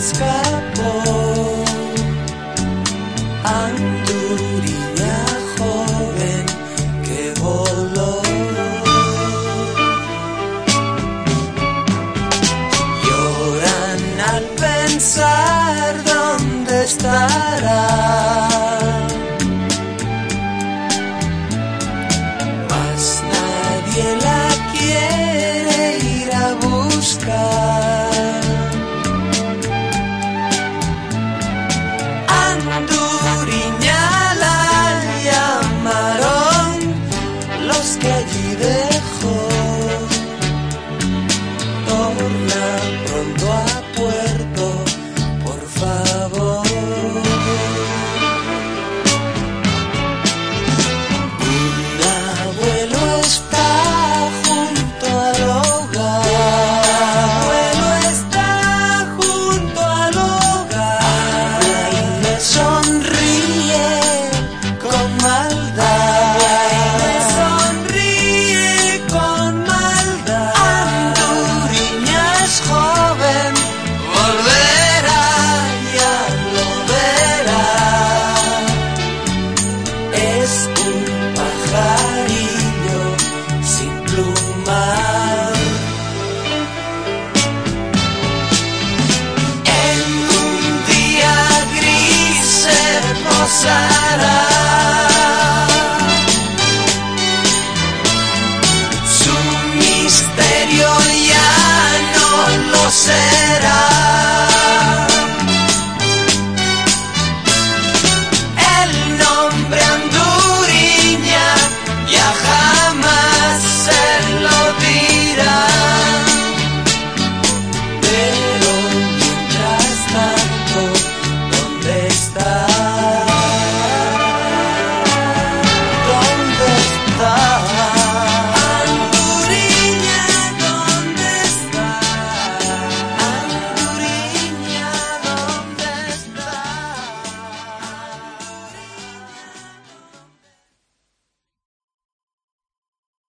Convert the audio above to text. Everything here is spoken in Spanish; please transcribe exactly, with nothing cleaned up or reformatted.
escapó. Anduriña joven que voló. Lloran al pensar dónde estará. Mas nadie la quiere ir a buscar. Anduriña la llamaron los que allí dejó. Torna pronto a puerto, por favor. Un abuelo está junto al hogar. Abuelo está junto al hogar. Y le sonríe con maldad. Y le sonríe con maldad. Anduriña es joven, volverá, ya lo verá. Es un pajarillo sin plumar. En un día gris se posará.